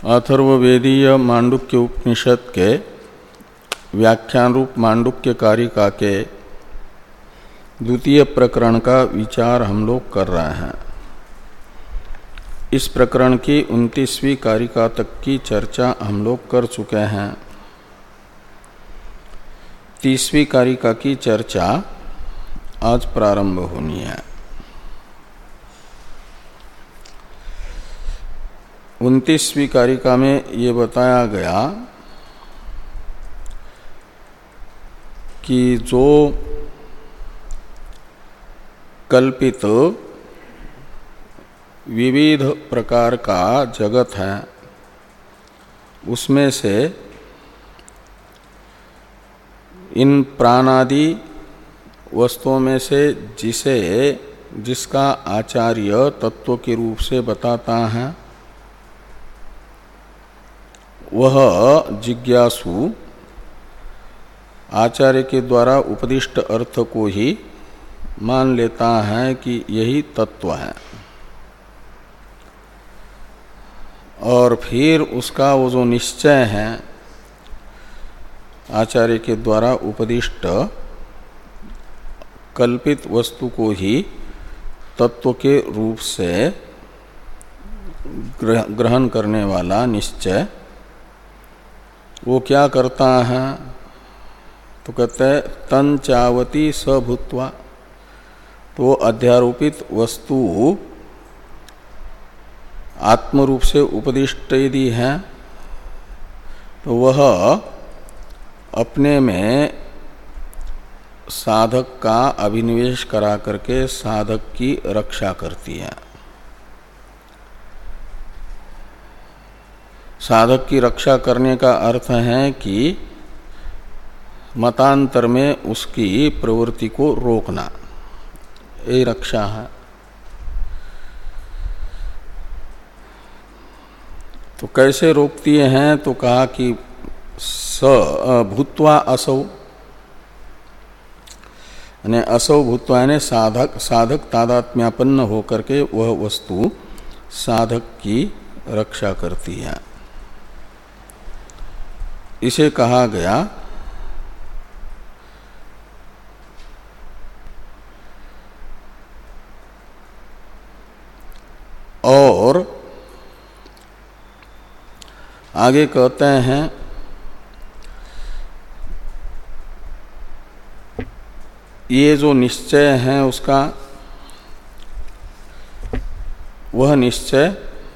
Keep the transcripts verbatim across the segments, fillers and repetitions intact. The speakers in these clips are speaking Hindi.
अथर्ववेदीय मांडुक्य उपनिषद के व्याख्यान रूप मांडुक्य कारिका के द्वितीय प्रकरण का विचार हम लोग कर रहे हैं। इस प्रकरण की उनतीसवीं कारिका तक की चर्चा हम लोग कर चुके हैं। तीसवीं कारिका की चर्चा आज प्रारंभ होनी है। उनतीसवीं कारिका में ये बताया गया कि जो कल्पित विविध प्रकार का जगत है उसमें से इन प्राणादि वस्तुओं में से जिसे जिसका आचार्य तत्व के रूप से बताता है वह जिज्ञासु आचार्य के द्वारा उपदिष्ट अर्थ को ही मान लेता है कि यही तत्व है, और फिर उसका वो जो निश्चय है आचार्य के द्वारा उपदिष्ट कल्पित वस्तु को ही तत्व के रूप से ग्रहण करने वाला निश्चय वो क्या करता है, तो कहते हैं तन चावती स भूत्वा। तो अध्यारोपित वस्तु आत्मरूप से उपदिष्ट यदि है तो वह अपने में साधक का अभिनिवेश करा करके साधक की रक्षा करती है। साधक की रक्षा करने का अर्थ है कि मतांतर में उसकी प्रवृत्ति को रोकना, ये रक्षा है। तो कैसे रोकती हैं, तो कहा कि स भूत्वा असौ, यानी असौ भूत्वा यानी साधक साधक तादात्म्यापन्न होकर के वह वस्तु साधक की रक्षा करती है। इसे कहा गया और आगे कहते हैं ये जो निश्चय है उसका वह निश्चय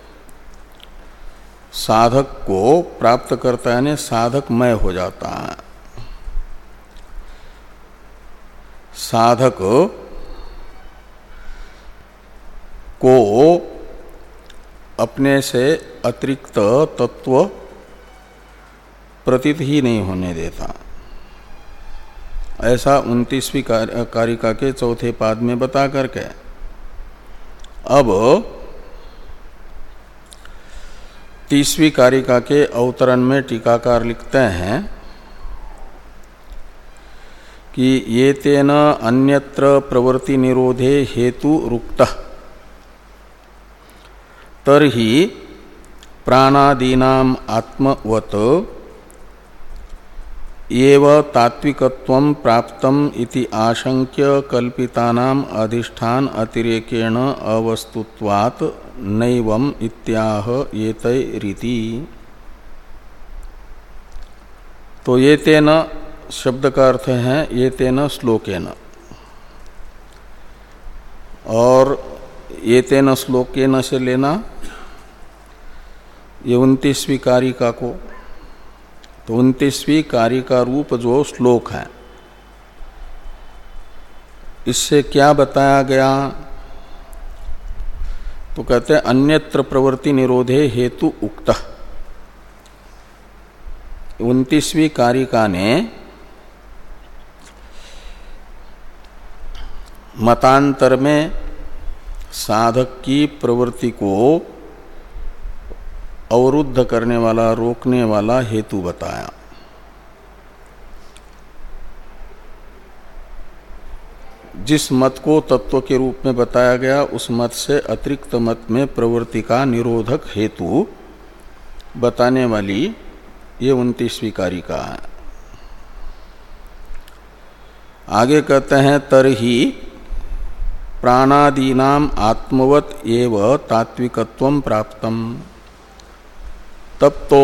साधक को प्राप्त करता है, यानी साधकमय हो जाता है। साधक को अपने से अतिरिक्त तत्व प्रतीत ही नहीं होने देता। ऐसा उनतीसवीं कारिका के चौथे पाद में बता करके अब तीसवीं कारिका के अवतरण में टीकाकार लिखते हैं कि ये तेन अन्यत्र प्रवृत्ति निरोधे हेतु रुक्तः तर्हि प्राणादीनाम आत्मवत एव तात्विकत्वं प्राप्तम इति आशंक्य कल्पितानाम अधिष्ठान अतिरेकेण अवस्तुत्वात् नैवम इत्याह येतै रीति। तो ये तेन शब्द का अर्थ है ये तेन श्लोकेन, और ये तेन श्लोकेन से लेना ये उनतीसवीं कारिका को। तो उनतीसवीं कारिका रूप जो श्लोक है इससे क्या बताया गया, तो कहते हैं अन्यत्र प्रवृत्ति निरोधे हेतु उक्तः। उनतीसवीं कारिका ने मतांतर में साधक की प्रवृत्ति को अवरुद्ध करने वाला रोकने वाला हेतु बताया। जिस मत को तत्व के रूप में बताया गया उस मत से अतिरिक्त मत में प्रवृत्ति का निरोधक हेतु बताने वाली ये उनतीसवीं कारिका है। आगे कहते हैं तरहि प्राणादीनाम आत्मवत एव तात्विकत्वं प्राप्तम। तब तो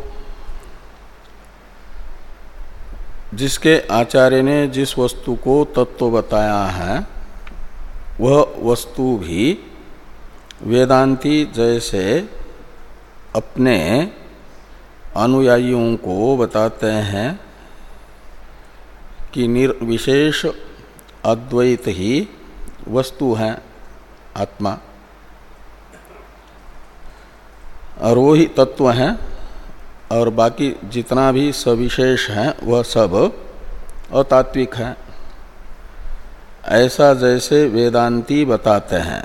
जिसके आचार्य ने जिस वस्तु को तत्व बताया है वह वस्तु भी वेदांती जैसे अपने अनुयायियों को बताते हैं कि निर्विशेष अद्वैत ही वस्तु है आत्मा, और वो ही तत्व है, और बाकी जितना भी सविशेष है वह सब अतात्विक है, ऐसा जैसे वेदांती बताते हैं।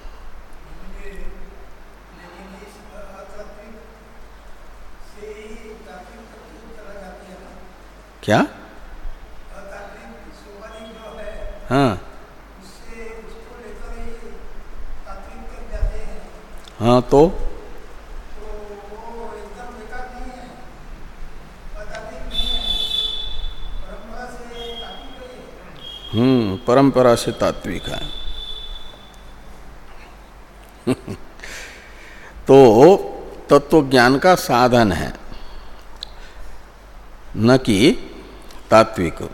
क्या? हाँ हाँ तो हम्म परंपरा से तात्विक है। तो तत्व ज्ञान का साधन है, न कि तात्विक।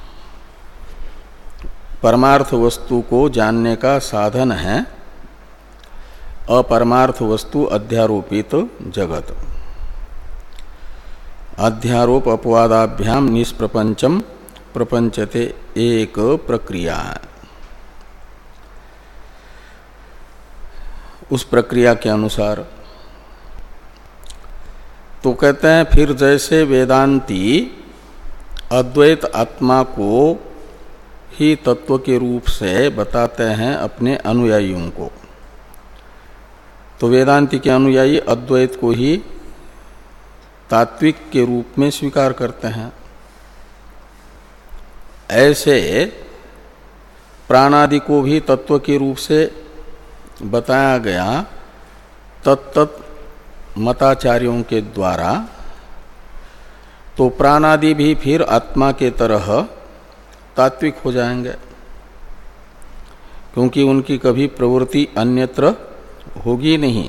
परमार्थ वस्तु को जानने का साधन है अपरमार्थ वस्तु अध्यारोपित जगत। अध्यारोप अपवादाभ्याम निष्प्रपंचम प्रपंचते एक प्रक्रिया है। उस प्रक्रिया के अनुसार तो कहते हैं फिर जैसे वेदांती अद्वैत आत्मा को ही तत्व के रूप से बताते हैं अपने अनुयायियों को, तो वेदांती के अनुयायी अद्वैत को ही तात्विक के रूप में स्वीकार करते हैं। ऐसे प्राणादि को भी तत्व के रूप से बताया गया तत्त मताचार्यों के द्वारा, तो प्राणादि भी फिर आत्मा के तरह तात्विक हो जाएंगे, क्योंकि उनकी कभी प्रवृत्ति अन्यत्र होगी नहीं।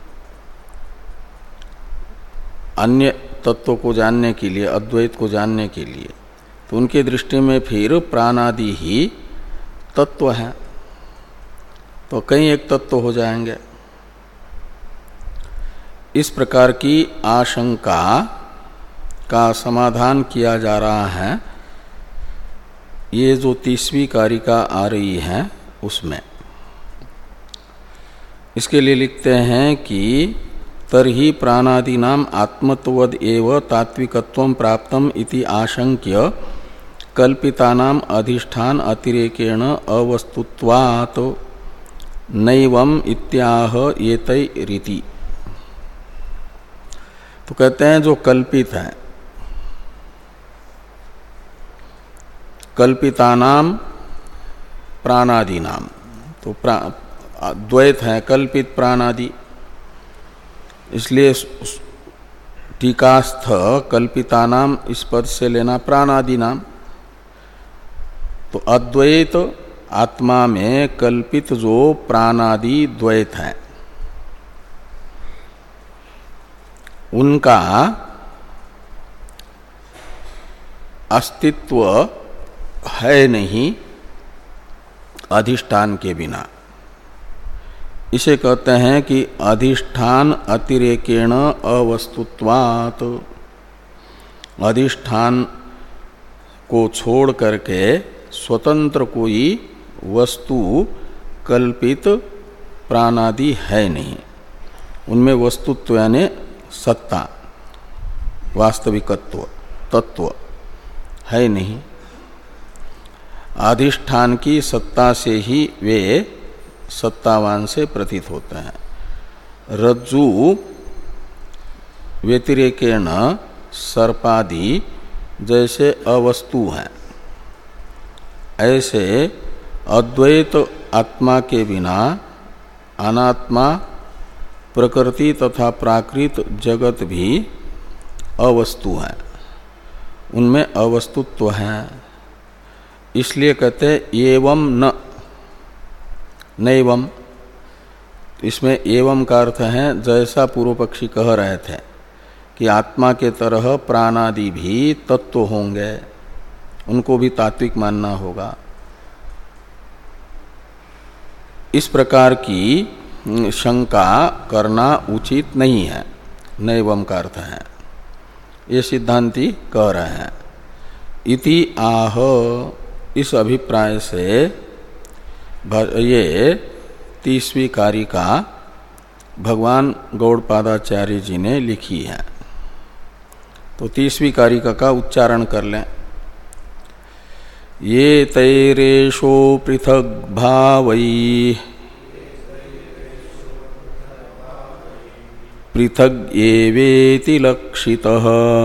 अन्य तत्व को जानने के लिए, अद्वैत को जानने के लिए, तो उनकी दृष्टि में फिर प्राणादि ही तत्व हैं, तो कई एक तत्व हो जाएंगे। इस प्रकार की आशंका का समाधान किया जा रहा है ये जो तीसवीं कारिका आ रही है उसमें। इसके लिए लिखते हैं कि तरहि प्राणादीनाम आत्मत्वद एव तात्विकत्वं प्राप्तम इति आशंक्य कल्पितानाम अधिष्ठान अतिरेकेण अवस्तुत्वात् नैवम इत्याह एतै रीति। तो कहते हैं जो कल्पित है, कल्पितानाम प्राणादीनाम, तो प्रा द्वैत है कल्पित प्राणादि, इसलिए टीकास्थ कल्पितानाम इस पद से लेना प्राणादीनाम। तो अद्वैत आत्मा में कल्पित जो प्राणादि द्वैत है उनका अस्तित्व है नहीं अधिष्ठान के बिना। इसे कहते हैं कि अधिष्ठान अतिरेकेण अवस्तुत्वात्, अधिष्ठान को छोड़ करके स्वतंत्र कोई वस्तु कल्पित प्राणादि है नहीं, उनमें वस्तुत्व यानी सत्ता, वास्तविकत्व, तत्व है नहीं। अधिष्ठान की सत्ता से ही वे सत्तावान से प्रतीत होते हैं। रज्जु व्यतिरेकेण सर्पादि जैसे अवस्तु हैं, ऐसे अद्वैत आत्मा के बिना अनात्मा प्रकृति तथा प्राकृत जगत भी अवस्तु है, उनमें अवस्तुत्व है। इसलिए कहते एवं न नैवम। इसमें एवं का अर्थ है जैसा पूर्व पक्षी कह रहे थे कि आत्मा के तरह प्राणादि भी तत्व होंगे, उनको भी तात्विक मानना होगा। इस प्रकार की शंका करना उचित नहीं है, नैवम का अर्थ है, ये सिद्धांती कह रहे हैं। इति आह, इस अभिप्राय से ये तीसवीं कारिका भगवान गौड़पादाचार्य जी ने लिखी है। तो तीसवीं कारिका का उच्चारण कर लें। ये तैरेशो पृथग भावै पृथग एवेति लक्षितः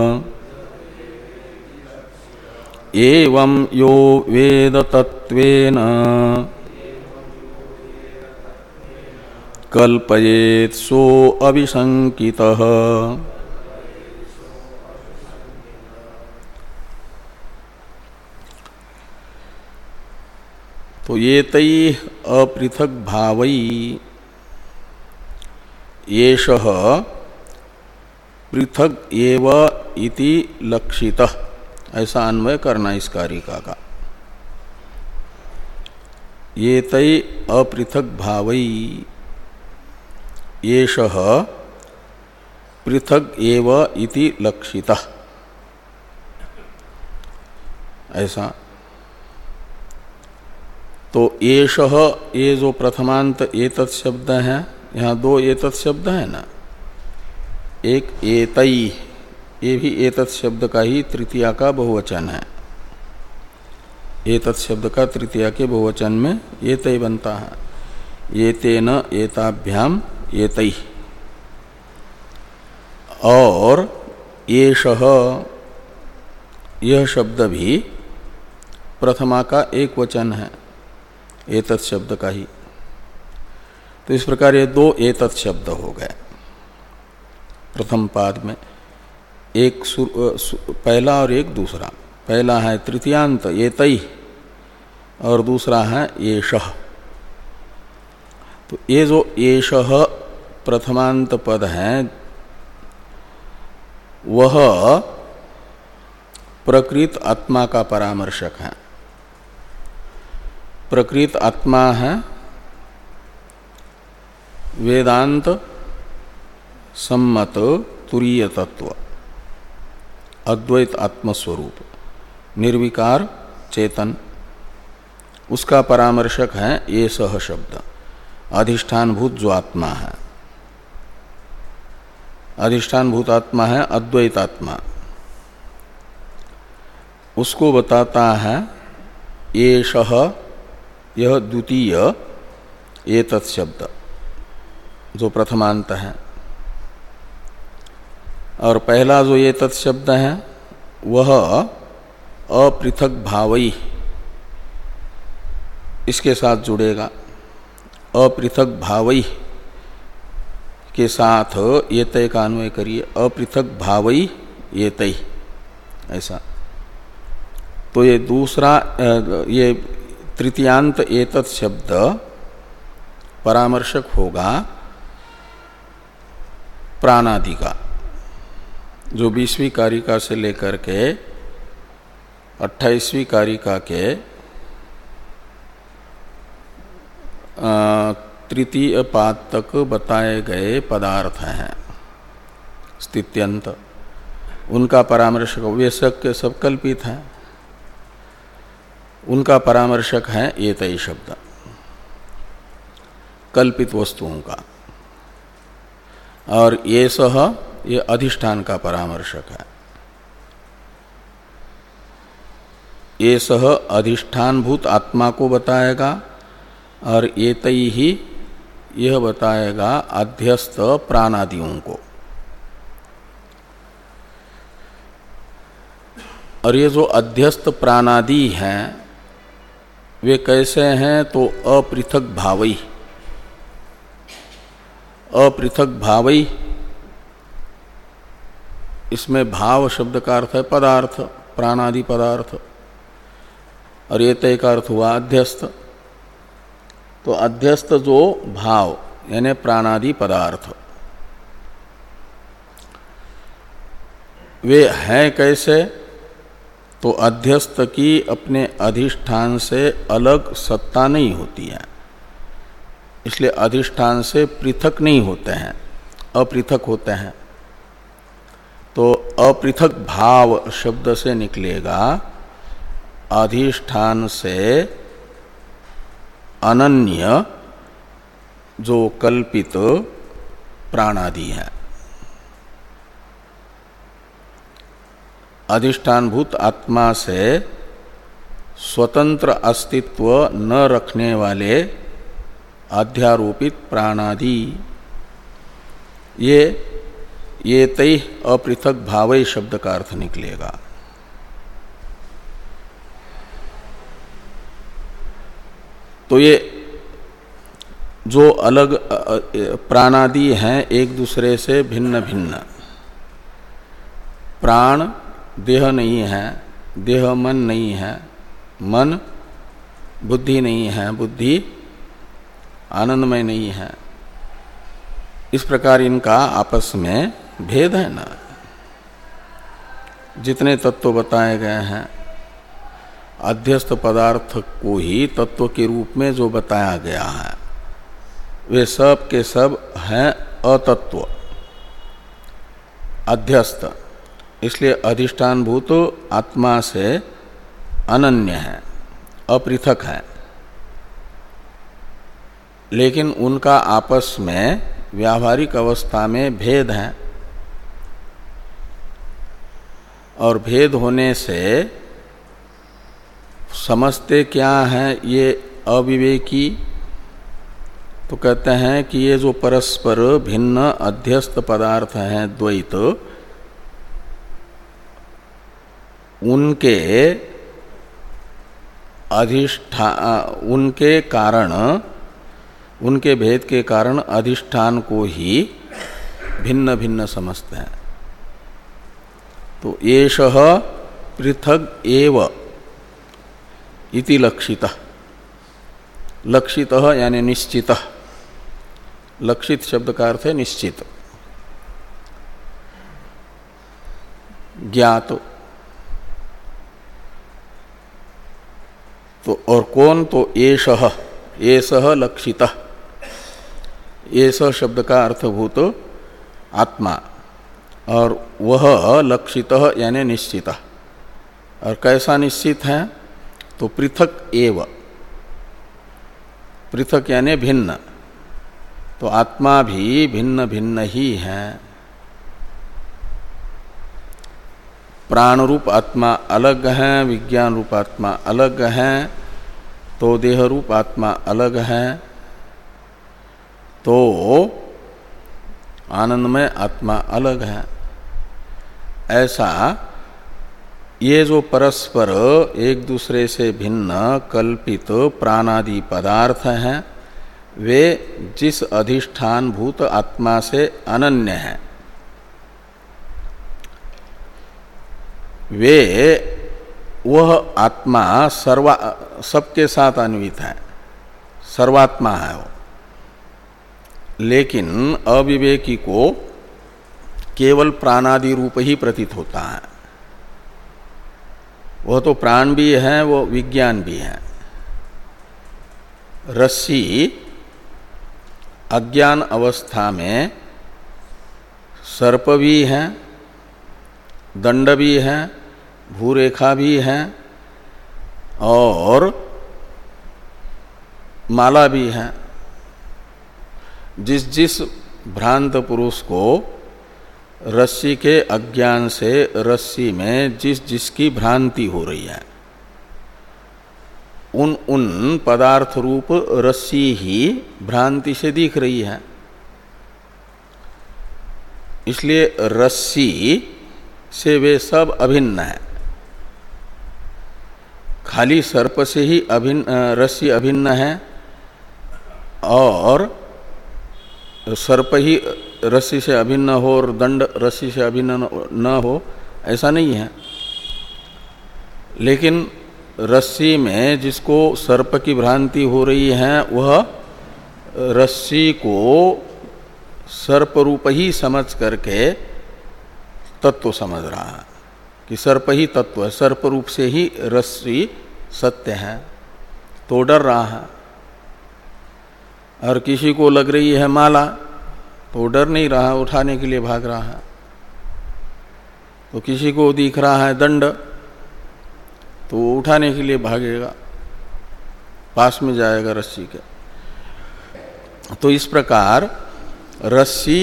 एवं यो वेद तत्वेन कल्पयेत् सो अभिशंकितः। तो ये तई अपृथक भावई येषः पृथक एव इति लक्षितः, ऐसा अन्वय करना इस कारिका का। ये तई अपृथक भावई येषः पृथक एव इति लक्षितः, ऐसा। तो येषः, ये जो प्रथमांत एतत् शब्द है, यहाँ दो एतत् शब्द है ना, एक एतई, ये भी एतत् शब्द का ही तृतीया का बहुवचन है। एतत् शब्द का तृतीया के बहुवचन में एतई बनता है। एतेन एताभ्याम एतई। और येषः, यह शब्द भी प्रथमा का एक वचन है, एतत् शब्द का ही। तो इस प्रकार ये दो एतत् शब्द हो गए प्रथम पाद में, एक सु, सु, पहला और एक दूसरा। पहला है तृतीयांत एतई और दूसरा है येषः। तो ये जो येषः प्रथमांत पद है वह प्रकृत आत्मा का परामर्शक है। प्रकृत आत्मा है वेदांत सम्मत तुरीय तत्व, अद्वैत आत्मस्वरूप, निर्विकार चेतन, उसका परामर्शक है ये सह शब्द। अधिष्ठानभूत जो आत्मा है, अधिष्ठानभूत आत्मा है अद्वैत आत्मा, उसको बताता है येषः, यह द्वितीय एतत् शब्द जो प्रथमांत है। और पहला जो एतत् शब्द है वह अपृथक भावई, इसके साथ जुड़ेगा। अपृथक भावई के साथ एतय का अन्वय करिए, अपृथक भावई एतय, ऐसा। तो ये दूसरा, ये तृतीयांत एतत् शब्द परामर्शक होगा प्राणादि का, जो बीसवीं कारिका से लेकर के अट्ठाईसवीं कारिका के तृतीय पाद तक बताए गए पदार्थ हैं स्थित्यंत, उनका परामर्शक, वे सब के सब कल्पित हैं, उनका परामर्शक है एतई शब्द, कल्पित वस्तुओं का। और ये सह, ये अधिष्ठान का परामर्शक है। ये सह अधिष्ठानभूत आत्मा को बताएगा और एतई ही यह बताएगा अध्यस्त प्राणादियों को। और ये जो अध्यस्त प्राणादि हैं वे कैसे हैं, तो अपृथक भावई, अपृथक भावई, इसमें भाव शब्द का अर्थ है पदार्थ, प्राणादि पदार्थ, और ये तय का अर्थ हुआ अध्यस्त। तो अध्यस्त जो भाव यानी प्राणादि पदार्थ वे हैं कैसे? तो अध्यस्त की अपने अधिष्ठान से अलग सत्ता नहीं होती है, इसलिए अधिष्ठान से पृथक नहीं होते हैं, अपृथक होते हैं। तो अपृथक भाव शब्द से निकलेगा अधिष्ठान से अनन्य जो कल्पित प्राणादि है। अधिष्ठानभूत आत्मा से स्वतंत्र अस्तित्व न रखने वाले अध्यारोपित प्राणादि, ये ये तय अपृथक भावई शब्द का अर्थ निकलेगा। तो ये जो अलग प्राणादि हैं एक दूसरे से भिन्न भिन्न, प्राण देह नहीं है, देह मन नहीं है, मन बुद्धि नहीं है, बुद्धि आनंदमय नहीं है, इस प्रकार इनका आपस में भेद है ना। जितने तत्व बताए गए हैं अध्यस्त पदार्थ को ही तत्व के रूप में जो बताया गया है वे सब के सब हैं अतत्व, अध्यस्त, इसलिए अधिष्ठानभूत आत्मा से अनन्य है, अपृथक है। लेकिन उनका आपस में व्यावहारिक अवस्था में भेद है, और भेद होने से समझते क्या है ये अविवेकी? तो कहते हैं कि ये जो परस्पर भिन्न अध्यस्त पदार्थ हैं द्वैत, उनके अधिष्ठान, उनके कारण, उनके भेद के कारण अधिष्ठान को ही भिन्न भिन्न समझते हैं। तो एषः पृथग एव इति लक्षितः, लक्षितः यानी निश्चितः, लक्षित शब्द का अर्थ है निश्चित, ज्ञात। तो और कौन? तो एषः, एषः लक्षितः, एषः शब्द का अर्थभूत आत्मा, और वह लक्षितः यानी निश्चितः। और कैसा निश्चित है? तो पृथक एव, पृथक यानी भिन्न, तो आत्मा भी भिन्न भिन्न ही है। प्राण रूप आत्मा अलग है, विज्ञान रूप आत्मा अलग है, तो देह रूप आत्मा अलग है, तो आनंदमय आत्मा अलग है। ऐसा ये जो परस्पर एक दूसरे से भिन्न कल्पित प्राणादि पदार्थ हैं वे जिस अधिष्ठान भूत आत्मा से अनन्य हैं वे वह आत्मा सर्वा सबके साथ अन्वित है, सर्वात्मा है वो। लेकिन अविवेकी को केवल प्राणादि रूप ही प्रतीत होता है। वह तो प्राण भी है, वो विज्ञान भी है। रस्सी अज्ञान अवस्था में सर्प भी है, दंड भी है, भूरेखा भी है और माला भी है। जिस जिस भ्रांत पुरुष को रस्सी के अज्ञान से रस्सी में जिस जिसकी भ्रांति हो रही है उन उन पदार्थ रूप रस्सी ही भ्रांति से दिख रही है। इसलिए रस्सी से वे सब अभिन्न है। खाली सर्प से ही अभिन्न रस्सी अभिन्न है और सर्प ही रस्सी से अभिन्न हो और दंड रस्सी से अभिन्न न हो, ऐसा नहीं है। लेकिन रस्सी में जिसको सर्प की भ्रांति हो रही है वह रस्सी को सर्प रूप ही समझ करके तत्व समझ रहा है कि सर्प ही तत्व है, सर्प रूप से ही रस्सी सत्य है, तो डर रहा है। और किसी को लग रही है माला, तो डर नहीं रहा, उठाने के लिए भाग रहा है। तो किसी को दिख रहा है दंड, तो वो उठाने के लिए भागेगा, पास में जाएगा रस्सी के। तो इस प्रकार रस्सी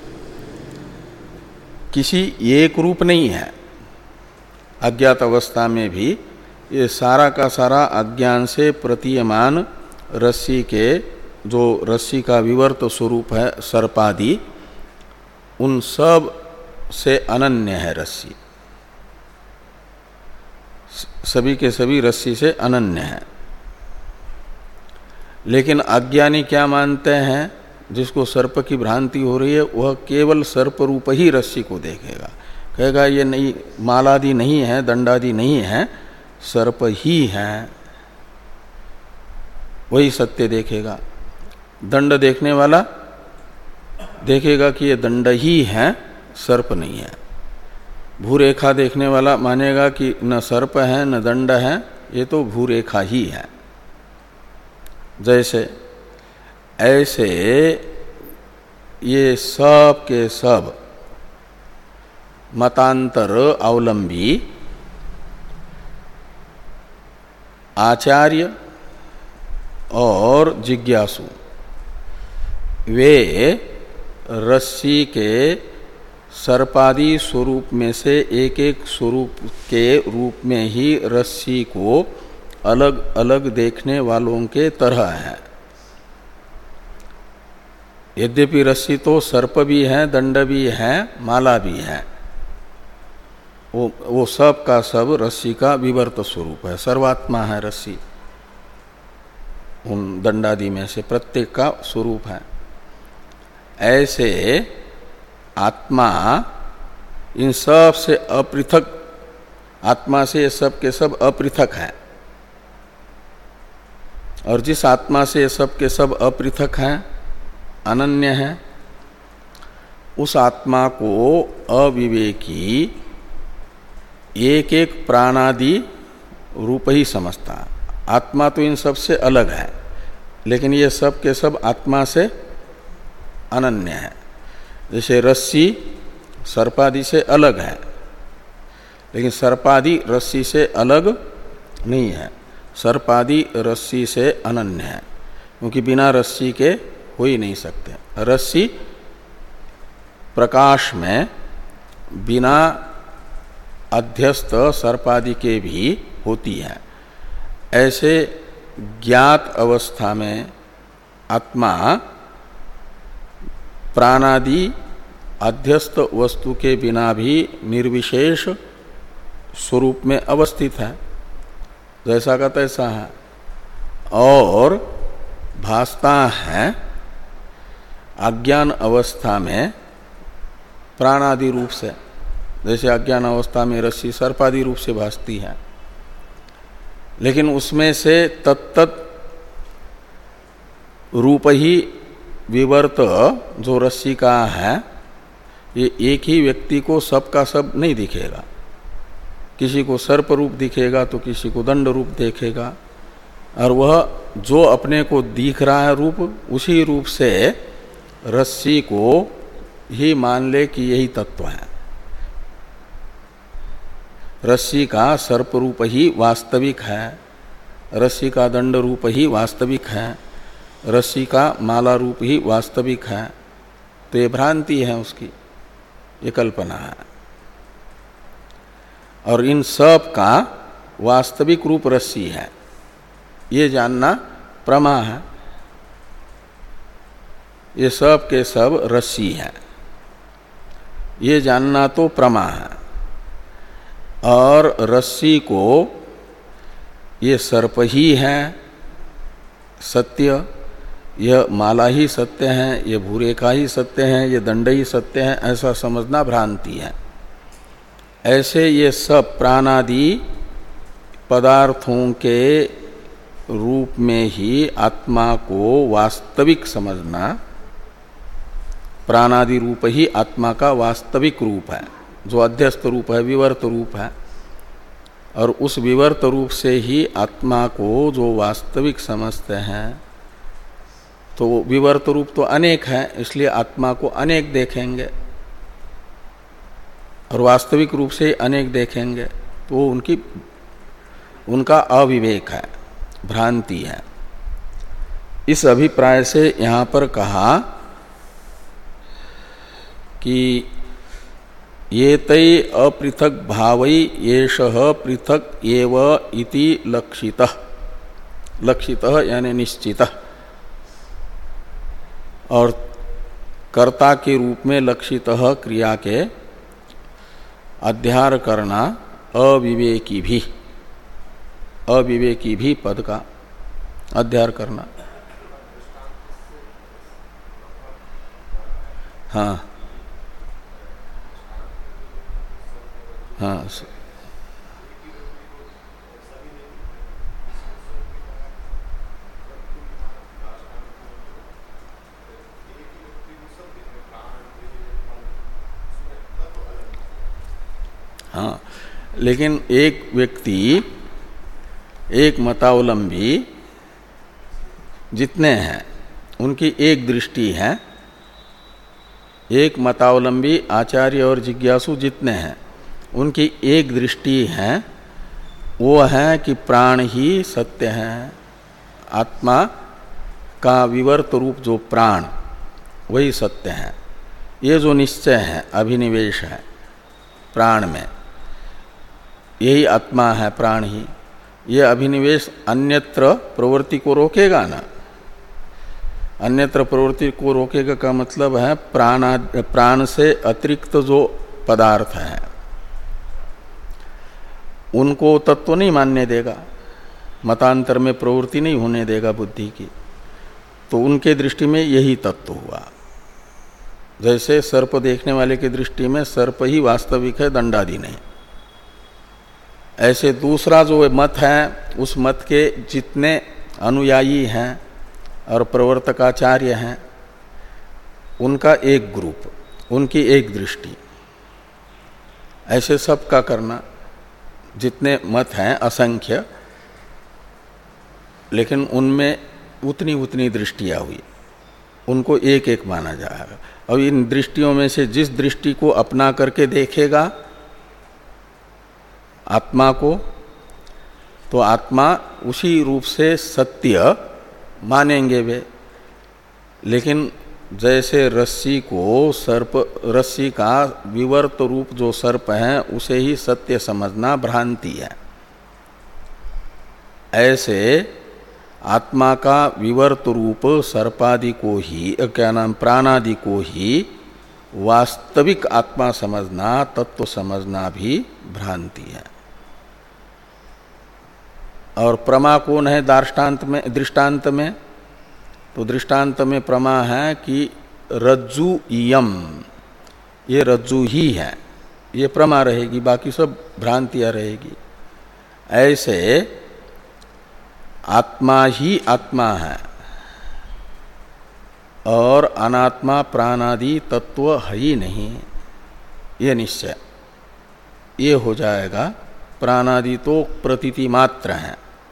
किसी एक रूप नहीं है। अज्ञात अवस्था में भी ये सारा का सारा अज्ञान से प्रतीयमान रस्सी के जो रस्सी का विवर्त स्वरूप है सर्पादि, उन सब से अनन्य है रस्सी, सभी के सभी रस्सी से अनन्य है। लेकिन अज्ञानी क्या मानते हैं, जिसको सर्प की भ्रांति हो रही है वह केवल सर्प रूप ही रस्सी को देखेगा, कहेगा ये नहीं, मालादि नहीं है, दंडादि नहीं है, सर्प ही है, वही सत्य देखेगा। दंड देखने वाला देखेगा कि ये दंड ही है, सर्प नहीं है। भूरेखा देखने वाला मानेगा कि न सर्प है न दंड है, ये तो भूरेखा ही है। जैसे ऐसे ये सब के सब मतांतर अवलंबी आचार्य और जिज्ञासु वे रस्सी के सर्पादि स्वरूप में से एक एक स्वरूप के रूप में ही रस्सी को अलग अलग देखने वालों के तरह है। यद्यपि रस्सी तो सर्प भी है, दंड भी है, माला भी है, वो वो सब का सब रस्सी का विवर्त स्वरूप है, सर्वात्मा है रस्सी, उन दंडादि में से प्रत्येक का स्वरूप है। ऐसे आत्मा इन सब से अपृथक, आत्मा से ये सब के सब अपृथक है। और जिस आत्मा से ये सब के सब अपृथक हैं, अनन्य है, उस आत्मा को अविवेकी एक एक प्राणादि रूप ही समझता। आत्मा तो इन सब से अलग है, लेकिन ये सब के सब आत्मा से अनन्य है। जैसे रस्सी सर्पादि से अलग है, लेकिन सर्पादि रस्सी से अलग नहीं है, सर्पादि रस्सी से अनन्य है, क्योंकि बिना रस्सी के हो ही नहीं सकते। रस्सी प्रकाश में बिना अध्यस्त सर्पादि के भी होती है। ऐसे ज्ञात अवस्था में आत्मा प्राणादि अध्यस्त वस्तु के बिना भी निर्विशेष स्वरूप में अवस्थित है, जैसा का तैसा है, और भासता है अज्ञान अवस्था में प्राणादि रूप से। जैसे अज्ञान अवस्था में रस्सी सर्पादि रूप से भासती है, लेकिन उसमें से तत्तत रूप ही विवर्त जो रस्सी का है, ये एक ही व्यक्ति को सब का सब नहीं दिखेगा। किसी को सर्प रूप दिखेगा तो किसी को दंड रूप देखेगा, और वह जो अपने को दिख रहा है रूप, उसी रूप से रस्सी को ही मान ले कि यही तत्व है। रस्सी का सर्प रूप ही वास्तविक है, रस्सी का दंड रूप ही वास्तविक है, रस्सी का माला रूप ही वास्तविक है। तो ये भ्रांति है उसकी, ये कल्पना है। और इन सब का वास्तविक रूप रस्सी है, ये जानना प्रमा है। ये सब के सब रस्सी है, ये जानना तो प्रमा है। और रस्सी को ये सर्प ही है सत्य, यह माला ही सत्य है, ये भूरेखा ही सत्य है, ये दंड ही सत्य है, ऐसा समझना भ्रांति है। ऐसे ये सब प्राणादि पदार्थों के रूप में ही आत्मा को वास्तविक समझना, प्राणादि रूप ही आत्मा का वास्तविक रूप है, जो अध्यस्त रूप है, विवर्त रूप है। और उस विवर्त रूप से ही आत्मा को जो वास्तविक समझते हैं, तो विवर्त रूप तो अनेक है, इसलिए आत्मा को अनेक देखेंगे और वास्तविक रूप से अनेक देखेंगे, तो उनकी उनका अविवेक है, भ्रांति है। इस अभिप्राय से यहाँ पर कहा कि ये तै अपृथक भावई येषः पृथक एव इति लक्षितः, लक्षितः यानी निश्चितः, और कर्ता के रूप में लक्षितः क्रिया के अध्यार करना अविवेकी भी, अविवेकी भी पद का अध्यार करना। हाँ हाँ हाँ, लेकिन एक व्यक्ति, एक मतावलंबी जितने हैं उनकी एक दृष्टि है, एक मतावलंबी आचार्य और जिज्ञासु जितने हैं उनकी एक दृष्टि है, वो है कि प्राण ही सत्य है, आत्मा का विवर्त रूप जो प्राण वही सत्य है। ये जो निश्चय है, अभिनिवेश है प्राण में, यही आत्मा है, प्राण ही। ये अभिनिवेश अन्यत्र प्रवृत्ति को रोकेगा ना, अन्यत्र प्रवृत्ति को रोकेगा का मतलब है प्राण प्राण से अतिरिक्त जो पदार्थ है उनको तत्व नहीं मानने देगा, मतांतर में प्रवृत्ति नहीं होने देगा बुद्धि की, तो उनके दृष्टि में यही तत्व हुआ। जैसे सर्प देखने वाले की दृष्टि में सर्प ही वास्तविक है, दंडादि नहीं। ऐसे दूसरा जो मत है, उस मत के जितने अनुयायी हैं और प्रवर्तकाचार्य हैं, उनका एक ग्रुप, उनकी एक दृष्टि, ऐसे सब का करना। जितने मत हैं असंख्य, लेकिन उनमें उतनी उतनी दृष्टियां हुई, उनको एक एक माना जाएगा। अब इन दृष्टियों में से जिस दृष्टि को अपना करके देखेगा आत्मा को, तो आत्मा उसी रूप से सत्य मानेंगे वे। लेकिन जैसे रस्सी को सर्प, रस्सी का विवर्त रूप जो सर्प है उसे ही सत्य समझना भ्रांति है, ऐसे आत्मा का विवर्त रूप सर्पादि को ही, क्या नाम, प्राणादि को ही वास्तविक आत्मा समझना, तत्व समझना भी भ्रांति है। और प्रमा कौन है दृष्टांत में? दृष्टांत में तो दृष्टांत में प्रमा है कि रज्जु यम, ये रज्जु ही है, ये प्रमा रहेगी, बाकी सब भ्रांतियां रहेगी। ऐसे आत्मा ही आत्मा है और अनात्मा प्राणादि तत्व है ही नहीं, ये निश्चय ये हो जाएगा। प्राणादि तो प्रतीति मात्र है,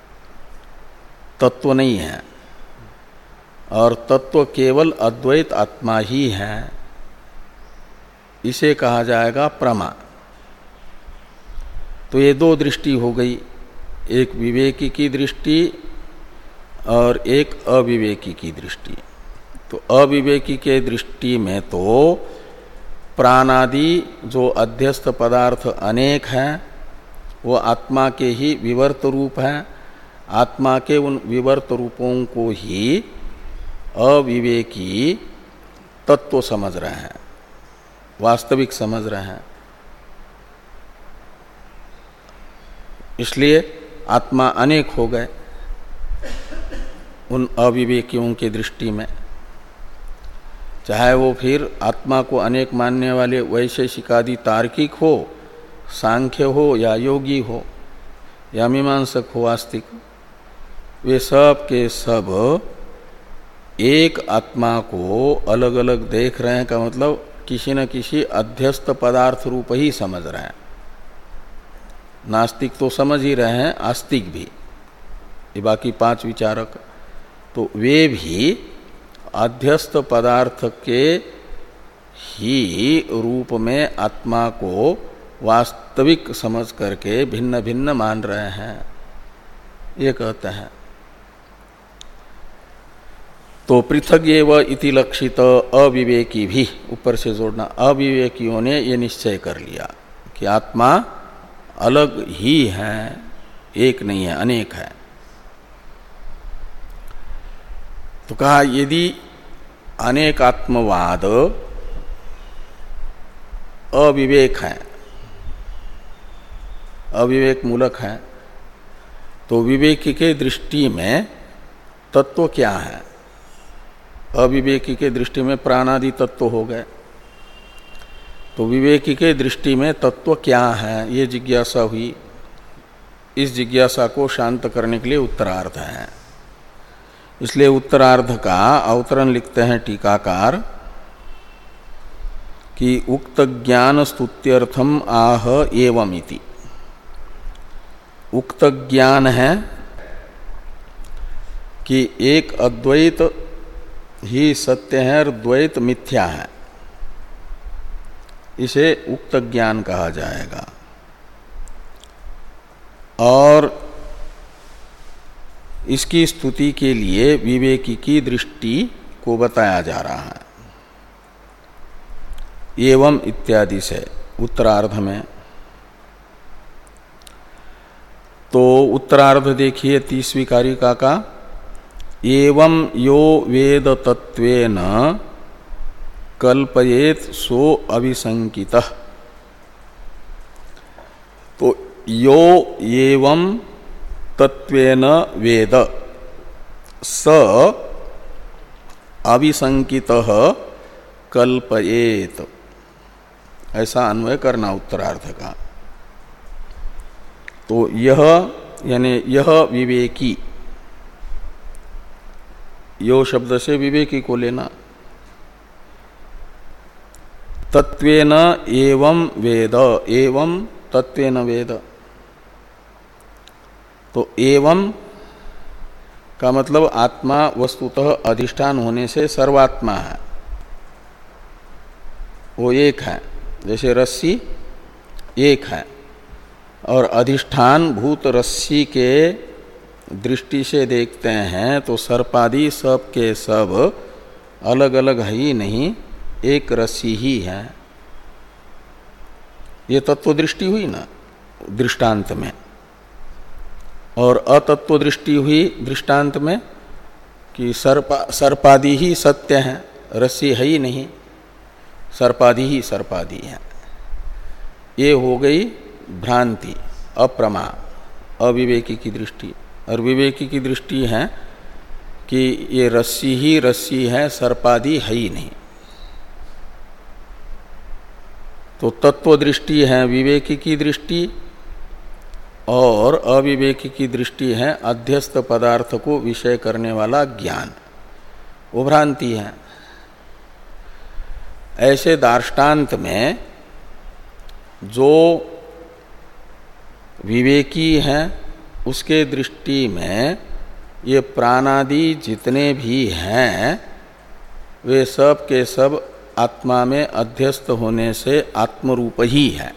तत्व नहीं है, और तत्व केवल अद्वैत आत्मा ही है, इसे कहा जाएगा प्रमा। तो ये दो दृष्टि हो गई, एक विवेकी की दृष्टि और एक अविवेकी की दृष्टि। तो अविवेकी के दृष्टि में तो प्राणादि जो अध्यस्त पदार्थ अनेक हैं वो आत्मा के ही विवर्त रूप हैं, आत्मा के उन विवर्त रूपों को ही अविवेकी तत्व समझ रहे हैं, वास्तविक समझ रहे हैं। इसलिए आत्मा अनेक हो गए। उन अविवेकियों की दृष्टि में, चाहे वो फिर आत्मा को अनेक मानने वाले वैशेषिक आदि तार्किक हो, सांख्य हो या योगी हो या मीमांसक हो आस्तिक, वे सब के सब एक आत्मा को अलग अलग देख रहे हैं का मतलब किसी न किसी अध्यस्त पदार्थ रूप ही समझ रहे हैं। नास्तिक तो समझ ही रहे हैं, आस्तिक भी, ये बाकी पांच विचारक, तो वे भी अध्यस्त पदार्थ के ही रूप में आत्मा को वास्तविक समझ करके भिन्न भिन्न मान रहे हैं, ये कहते हैं। तो पृथक एव इति लक्षित अविवेकी भी, ऊपर से जोड़ना, अविवेकियों ने ये निश्चय कर लिया कि आत्मा अलग ही है, एक नहीं है, अनेक है। तो कहा यदि अनेक आत्मवाद अविवेक है, अविवेक मूलक है, तो विवेकी के दृष्टि में तत्व क्या है? अविवेकी के दृष्टि में प्राणादि तत्व हो गए, तो विवेकी के दृष्टि में तत्व क्या है, ये जिज्ञासा हुई। इस जिज्ञासा को शांत करने के लिए उत्तरार्ध है। इसलिए उत्तरार्ध का अवतरण लिखते हैं टीकाकार कि उक्त ज्ञान स्तुत्यर्थम आह एवमिति। उक्त ज्ञान है कि एक अद्वैत ही सत्य है और द्वैत मिथ्या है, इसे उक्त ज्ञान कहा जाएगा। और इसकी स्तुति के लिए विवेकी की दृष्टि को बताया जा रहा है एवं इत्यादि से उत्तरार्ध में। तो उत्तरार्ध देखिए तीसवीं कारिका का, एवं यो वेद तत्वेन कल्पयेत सो अभिसंकितः। तो यो एवं तत्वेन वेद स अभिसंकितः कल्पयेत, ऐसा अन्वय करना उत्तरार्ध का। तो यह यानी यह विवेकी, यो शब्द से विवेकी को लेना, तत्वेन एवं वेद, एवं तत्वेन वेद। तो एवं का मतलब आत्मा वस्तुतः अधिष्ठान होने से सर्वात्मा है, वो एक है। जैसे रस्सी एक है और अधिष्ठान भूत रस्सी के दृष्टि से देखते हैं तो सर्पादि सब के सब अलग अलग है ही नहीं, एक रस्सी ही है। ये तत्व दृष्टि हुई ना दृष्टांत में, और अतत्व दृष्टि हुई दृष्टांत में कि सर्पा सर्पादि ही सत्य है, रस्सी है ही नहीं, सर्पादि ही सर्पादि है। ये हो गई भ्रांति, अप्रमा, अविवेकी की दृष्टि। और विवेकी की दृष्टि है कि ये रस्सी ही रस्सी है, सर्पादि है ही नहीं। तो तत्व दृष्टि है विवेकी की दृष्टि, और अविवेकी की दृष्टि है अध्यस्त पदार्थ को विषय करने वाला ज्ञान, वो भ्रांति है। ऐसे दार्ष्टान्त में जो विवेकी है उसके दृष्टि में ये प्राणादि जितने भी हैं वे सब के सब आत्मा में अध्यस्त होने से आत्मरूप ही है,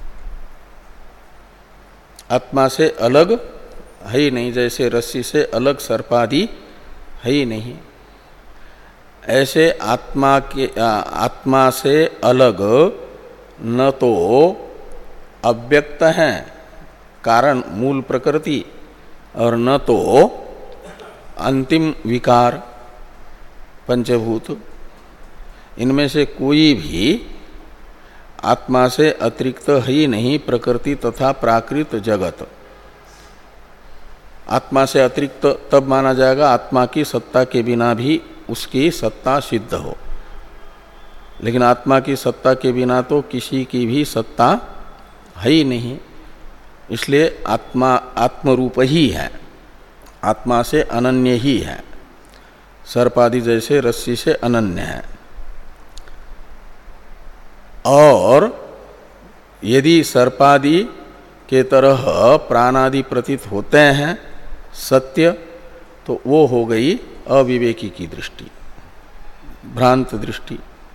आत्मा से अलग है ही नहीं। जैसे रस्सी से अलग सर्पादि है ही नहीं, ऐसे आत्मा के आत्मा से अलग न तो अव्यक्त है कारण मूल प्रकृति, और न तो अंतिम विकार पंचभूत, इनमें से कोई भी आत्मा से अतिरिक्त ही नहीं प्रकृति तथा प्राकृत जगत। आत्मा से अतिरिक्त तब माना जाएगा आत्मा की सत्ता के बिना भी उसकी सत्ता सिद्ध हो, लेकिन आत्मा की सत्ता के बिना तो किसी की भी सत्ता है ही नहीं, इसलिए आत्मा आत्मरूप ही है, आत्मा से अनन्य ही है, सर्पादि जैसे रस्सी से अनन्य है। और यदि सर्पादि के तरह प्राणादि प्रतीत होते हैं सत्य, तो वो हो गई अविवेकी की दृष्टि, भ्रांत दृष्टि।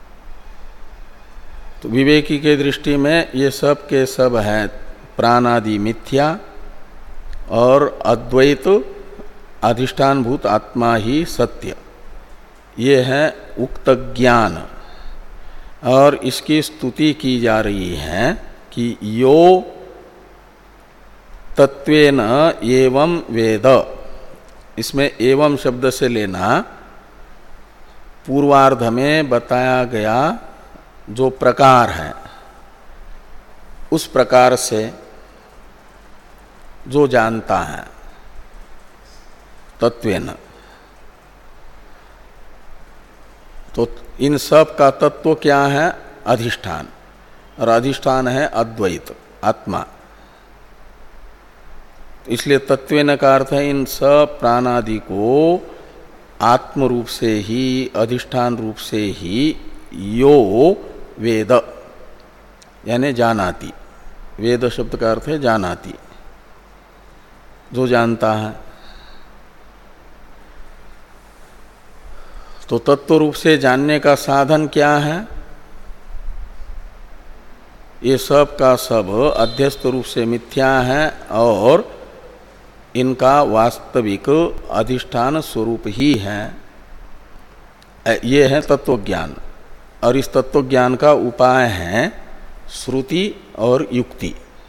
तो विवेकी के दृष्टि में ये सब के सब है प्राणादि मिथ्या और अद्वैत अधिष्ठानभूत आत्मा ही सत्य, ये है उक्त ज्ञान। और इसकी स्तुति की जा रही है कि यो तत्वेन एवं वेद, इसमें एवं शब्द से लेना पूर्वार्ध में बताया गया जो प्रकार है उस प्रकार से जो जानता है तत्वेन। तो इन सब का तत्व क्या है? अधिष्ठान, और अधिष्ठान है अद्वैत आत्मा। इसलिए तत्वेन का अर्थ है इन सब प्राणादि को आत्म रूप से ही, अधिष्ठान रूप से ही यो वेद यानी जानाति, वेद शब्द का अर्थ है जानाति, जो जानता है। तो तत्व रूप से जानने का साधन क्या है? ये सब का सब अध्यस्त रूप से मिथ्या है और इनका वास्तविक अधिष्ठान स्वरूप ही है। ये है तत्व ज्ञान, और इस तत्व ज्ञान का उपाय है श्रुति और युक्ति।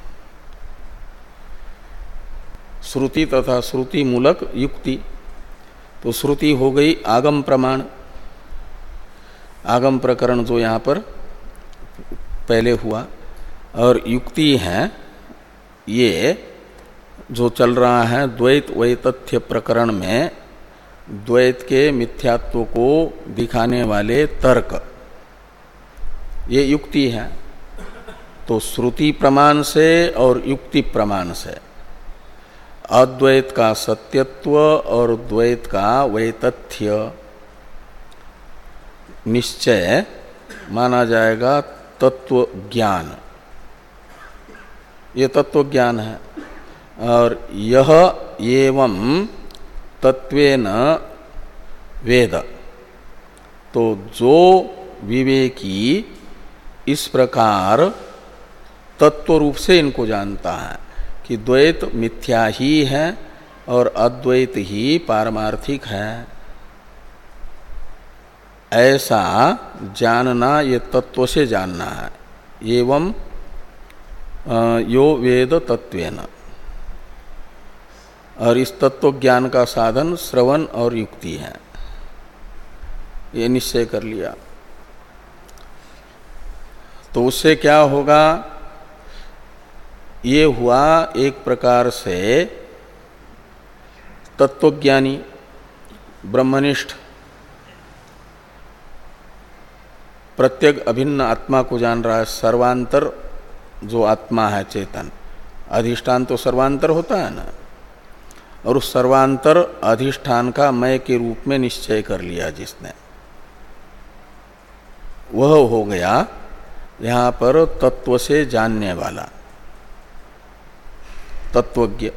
श्रुति तथा श्रुति मूलक युक्ति। तो श्रुति हो गई आगम प्रमाण, आगम प्रकरण जो यहाँ पर पहले हुआ, और युक्ति है ये जो चल रहा है द्वैत वैतथ्य प्रकरण में द्वैत के मिथ्यात्व को दिखाने वाले तर्क, ये युक्ति है। तो श्रुति प्रमाण से और युक्ति प्रमाण से अद्वैत का सत्यत्व और द्वैत का वैतथ्य निश्चय माना जाएगा तत्व ज्ञान। ये तत्व ज्ञान है। और यह एवं तत्वेन वेद, तो जो विवेकी इस प्रकार तत्व रूप से इनको जानता है कि द्वैत मिथ्या ही है और अद्वैत ही पारमार्थिक है, ऐसा जानना ये तत्व से जानना है। एवं यो वेद तत्वेन, और इस तत्व ज्ञान का साधन श्रवण और युक्ति है, ये निश्चय कर लिया। तो उससे क्या होगा? ये हुआ एक प्रकार से तत्वज्ञानी ब्रह्मनिष्ठ, प्रत्येक अभिन्न आत्मा को जान रहा है। सर्वांतर जो आत्मा है चेतन, अधिष्ठान तो सर्वांतर होता है ना, और उस सर्वांतर अधिष्ठान का मय के रूप में निश्चय कर लिया जिसने, वह हो गया यहाँ पर तत्व से जानने वाला, तत्वज्ञ।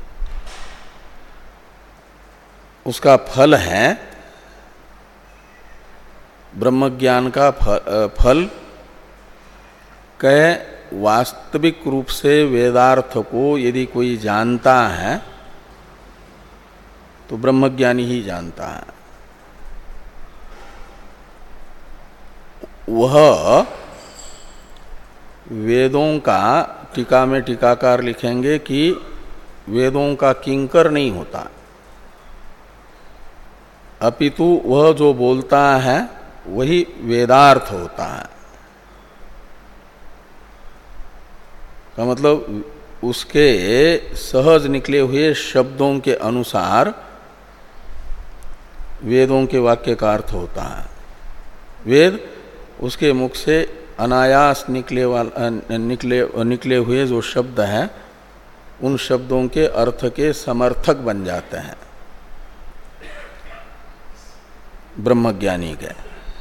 उसका फल है ब्रह्मज्ञान का फल के वास्तविक रूप से वेदार्थ को यदि कोई जानता है तो ब्रह्मज्ञानी ही जानता है। वह वेदों का, टीका में टीकाकार लिखेंगे कि वेदों का किंकर नहीं होता, अपितु वह जो बोलता है वही वेदार्थ होता है। का मतलब उसके सहज निकले हुए शब्दों के अनुसार वेदों के वाक्य का अर्थ होता है। वेद उसके मुख से अनायास निकले वाला निकले निकले हुए जो शब्द हैं उन शब्दों के अर्थ के समर्थक बन जाते हैं ब्रह्मज्ञानी के।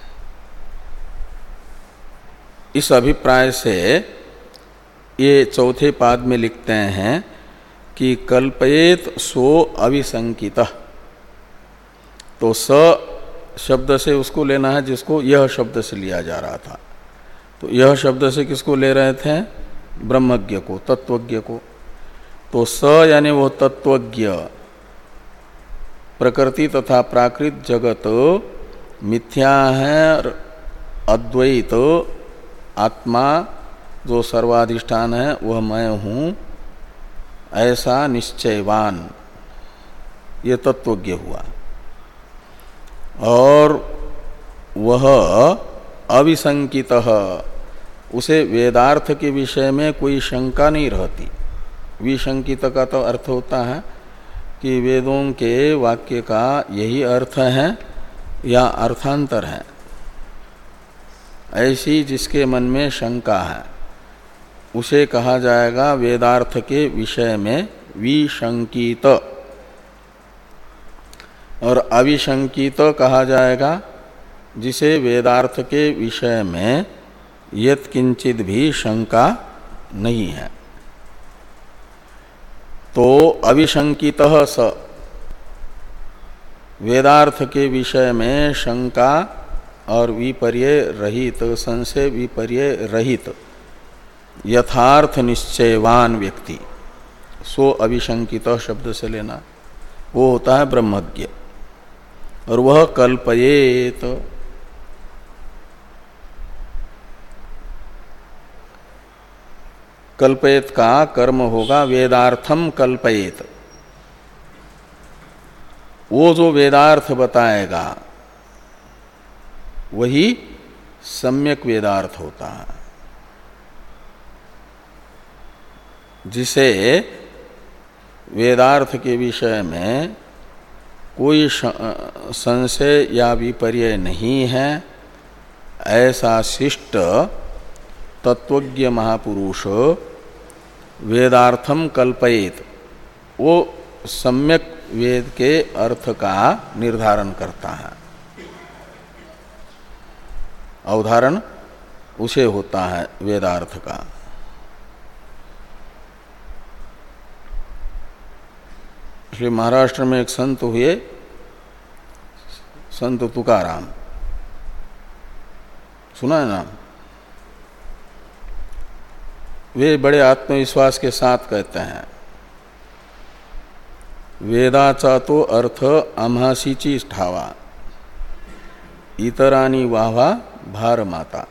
इस अभिप्राय से ये चौथे पाद में लिखते हैं कि कल्पयेत सो अविसंकित। तो स शब्द से उसको लेना है जिसको यह शब्द से लिया जा रहा था। तो यह शब्द से किसको ले रहे थे? ब्रह्मज्ञ को, तत्वज्ञ को। तो स यानी वो तत्वज्ञ प्रकृति तथा प्राकृत जगत मिथ्या है, अद्वैत आत्मा जो सर्वाधिष्ठान है वह मैं हूँ, ऐसा निश्चयवान ये तत्वज्ञ हुआ। और वह अविसंकित, उसे वेदार्थ के विषय में कोई शंका नहीं रहती। विशंकित का तो अर्थ होता है कि वेदों के वाक्य का यही अर्थ है या अर्थांतर है। ऐसी जिसके मन में शंका है उसे कहा जाएगा वेदार्थ के विषय में विशंकित, और अविशंकित कहा जाएगा जिसे वेदार्थ के विषय में यत्किंचित भी शंका नहीं है। तो अविशंकितः स, वेदार्थ के विषय में शंका और विपर्य रहित, संशय विपर्य रहित यथार्थ निश्चयवान व्यक्ति, सो अविशंकित शब्द से लेना, वो होता है ब्रह्मज्ञ। और वह कल्पयेत, कल्पयेत का कर्म होगा वेदार्थम कल्पयेत। वो जो वेदार्थ बताएगा वही सम्यक वेदार्थ होता है, जिसे वेदार्थ के विषय में कोई संशय या विपर्य नहीं है, ऐसा शिष्ट तत्वज्ञ महापुरुष वेदार्थम कल्पयेत, वो सम्यक वेद के अर्थ का निर्धारण करता है। अवधारण उसे होता है वेदार्थ का। इसलिए महाराष्ट्र में एक संत हुए, संत तुकाराम, सुना है नाम? वे बड़े आत्मविश्वास के साथ कहते हैं वेदाचा तो अर्थ आम्हासीची ठावा, इतरानी वाहवा भार माता।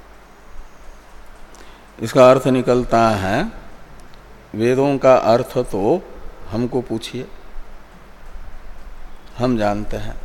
इसका अर्थ निकलता है वेदों का अर्थ तो हमको पूछिए, हम जानते हैं।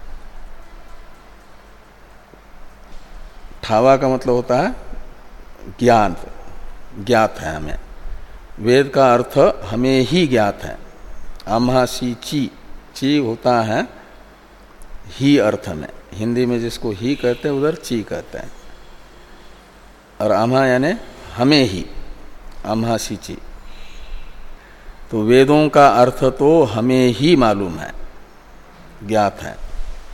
ठावा का मतलब होता है ज्ञान, ज्ञात है हमें। वेद का अर्थ हमें ही ज्ञात है। आम्हासी ची, ची होता है ही अर्थ में, हिंदी में जिसको ही कहते हैं उधर ची कहते हैं, और आम्हा यानी हमें ही, आम्हासी ची। तो वेदों का अर्थ तो हमें ही मालूम है, ज्ञात है।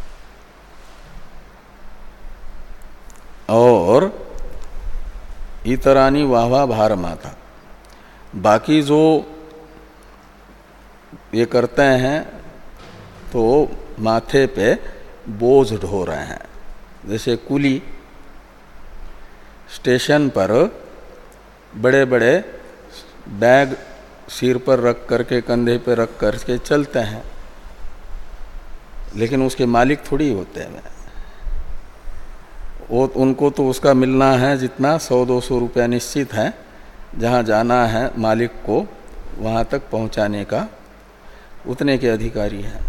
और इतरानी वाहवा भार माता, बाकी जो ये करते हैं तो माथे पे बोझ ढो रहे हैं। जैसे कुली स्टेशन पर बड़े बड़े बैग सिर पर रख करके, कंधे पे रख करके चलते हैं, लेकिन उसके मालिक थोड़ी होते हैं। वो उनको तो उसका मिलना है जितना सौ दो सौ रुपया निश्चित है, जहाँ जाना है मालिक को वहाँ तक पहुँचाने का उतने के अधिकारी हैं।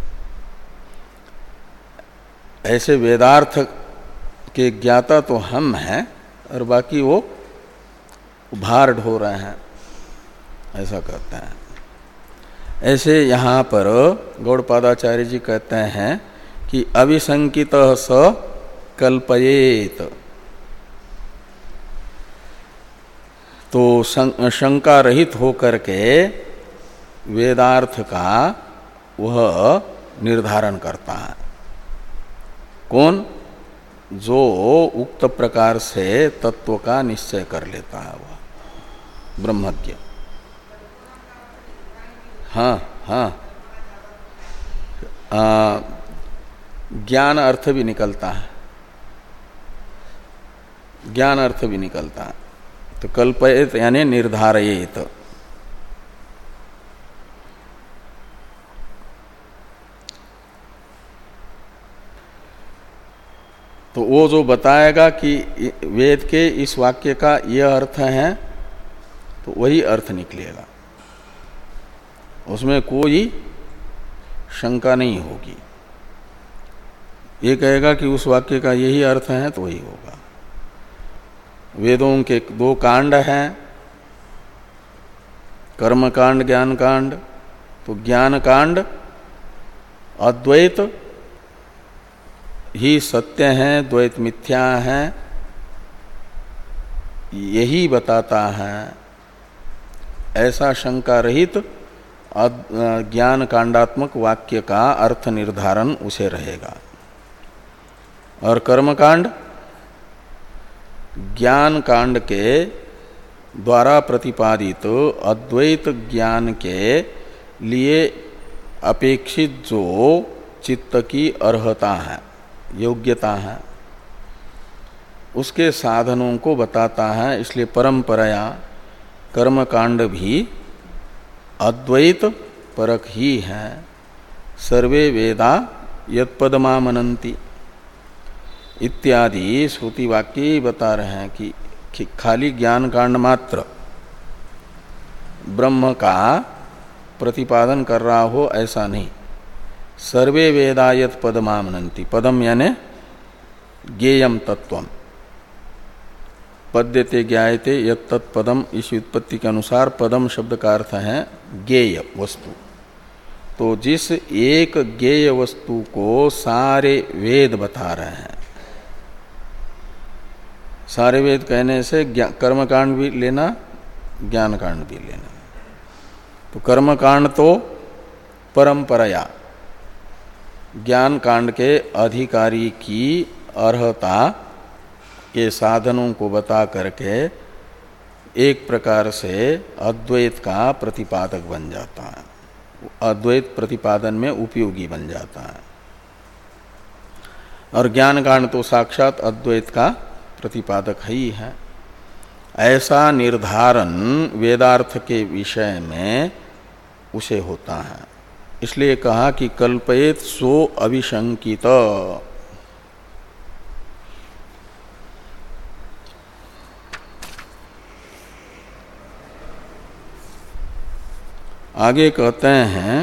ऐसे वेदार्थ के ज्ञाता तो हम हैं और बाकी वो भार ढो रहे हैं। ऐसा कहते हैं। ऐसे यहाँ पर गौड़पादाचार्य जी कहते हैं कि अविशंकित स कल्पयेत, तो शंका रहित होकर के वेदार्थ का वह निर्धारण करता है। कौन? जो उक्त प्रकार से तत्व का निश्चय कर लेता है, वह ब्रह्मज्ञ। हाँ हाँ, ज्ञान अर्थ भी निकलता है, ज्ञान अर्थ भी निकलता है। तो कल्पयेत यानी निर्धारयेत। तो वो जो बताएगा कि वेद के इस वाक्य का यह अर्थ है, तो वही अर्थ निकलेगा, उसमें कोई शंका नहीं होगी। ये कहेगा कि उस वाक्य का यही अर्थ है, तो वही होगा। वेदों के दो कांड हैं, कर्म कांड, ज्ञान कांड। तो ज्ञान कांड अद्वैत ही सत्य है, द्वैत मिथ्या है, यही बताता है। ऐसा शंका रहित ज्ञान कांडात्मक वाक्य का अर्थ निर्धारण उसे रहेगा। और कर्मकांड ज्ञान कांड के द्वारा प्रतिपादित अद्वैत ज्ञान के लिए अपेक्षित जो चित्त की अर्हता है, योग्यता है, उसके साधनों को बताता है। इसलिए परंपराया कर्मकांड भी अद्वैत परक ही है। सर्वे वेदा यत्पदमा मनन्ति इत्यादि श्रुति वाक्य बता रहे हैं कि खाली ज्ञान कांड मात्र ब्रह्म का प्रतिपादन कर रहा हो, ऐसा नहीं। सर्वे वेदा यत् पदमा मनन्ति, पदम यानी ज्ञेयम तत्वम, पद्यते ज्ञायते यत् तत्पदम, इस व्युत्पत्ति के अनुसार पदम शब्द का अर्थ है ज्ञेय वस्तु। तो जिस एक ज्ञेय वस्तु को सारे वेद बता रहे हैं, सारे वेद कहने से कर्मकांड भी लेना, ज्ञान कांड भी लेना। तो कर्मकांड तो परंपराया ज्ञान कांड के अधिकारी की अर्हता के साधनों को बता करके एक प्रकार से अद्वैत का प्रतिपादक बन जाता है, अद्वैत प्रतिपादन में उपयोगी बन जाता है। और ज्ञान कांड तो साक्षात अद्वैत का प्रतिपादक ही है। ऐसा निर्धारण वेदार्थ के विषय में उसे होता है। इसलिए कहा कि कल्पयेत सो अविशंकित। आगे कहते हैं,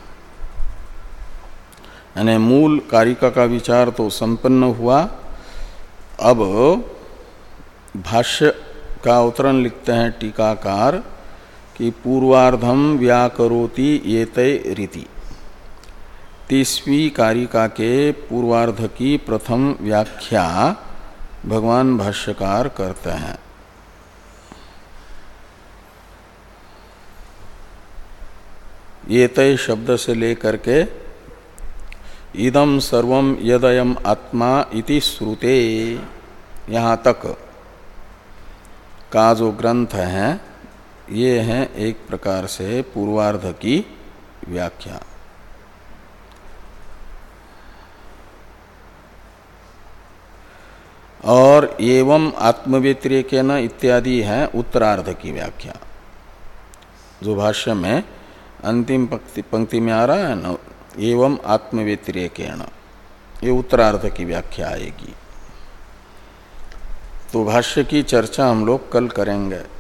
यानी मूल कारिका का विचार तो संपन्न हुआ। अब भाष्य का अवतरण लिखते हैं टीकाकार कि पूर्वार्धम व्याकरोति एतै रीति। तीसवीं कारिका के पूर्वार्ध की प्रथम व्याख्या भगवान भाष्यकार करते हैं। एतै शब्द से लेकर के इदम सर्वम यदयम आत्मा इति श्रुते यहाँ तक का जो ग्रंथ है, ये है एक प्रकार से पूर्वार्ध की व्याख्या। और एवं आत्मव्यतिरेकेन इत्यादि है उत्तरार्ध की व्याख्या, जो भाष्य में अंतिम पंक्ति पंक्ति में आ रहा है न, एवं आत्मव्यतिरेकेण, ये उत्तरार्ध की व्याख्या आएगी। तो भाष्य की चर्चा हम लोग कल करेंगे।